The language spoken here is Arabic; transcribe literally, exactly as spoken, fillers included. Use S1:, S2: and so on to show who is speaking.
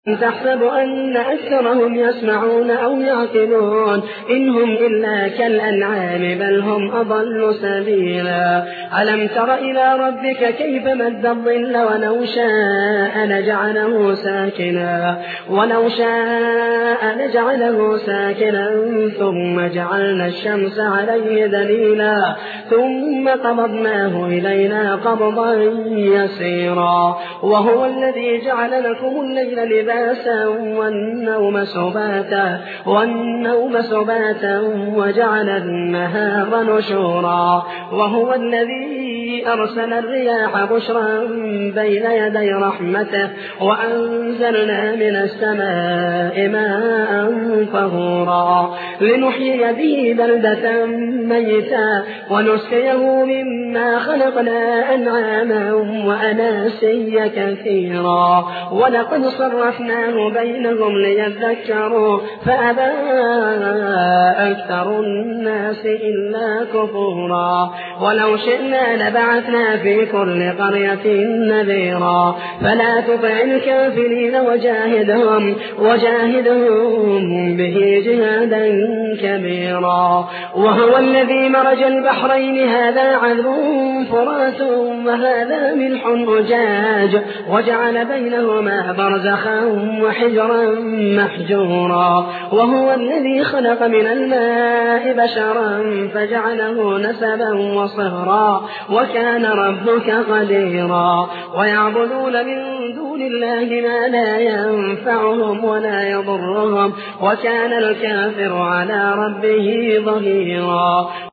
S1: تحسب أن أكثرهم يسمعون أو يعقلون إن هم إلا كالأنعام بل هم أضل سبيلا. ألم تر إلى ربك كيف مد الظل ولو شاء لجعله ساكنا ولو شاء لجعله ساكنا ثم جعلنا الشمس عليه دليلا ثم قبضناه إلينا قبضا يسيرا. وهو الذي جعل لكم الليل لباسا والنوم سباتا والنوم سباتا وجعل النهار نشورا. وهو الذي أرسل الرياح بشرا بين يدي رحمته وأنزلنا من السماء ماء طهورا لنحيي به بلدة ميتا ونسقيه مما خلقنا أنعاما وأناسيا كثيرا. ولقد صرفناه بينهم ليذكروا فأبى أكثر الناس إلا كفورا. ولو شئنا لبعثنا في كل قرية نذيرا فلا تطع الكافرين وجاهدهم وجاهدهم به جهادا كبيرا. وهو الذي مرج البحرين هذا عذب فرات وهذا ملح أجاج وجعل بينهما برزخا وحجرا محجورا. وهو الذي خلق من الماء بشرا فجعله نسبا وصهرا وكان ربك قديرا. ويعبدون من دون الله ما لا ينفعهم ولا يضرهم وكان الكافر على ربه ظهيرا.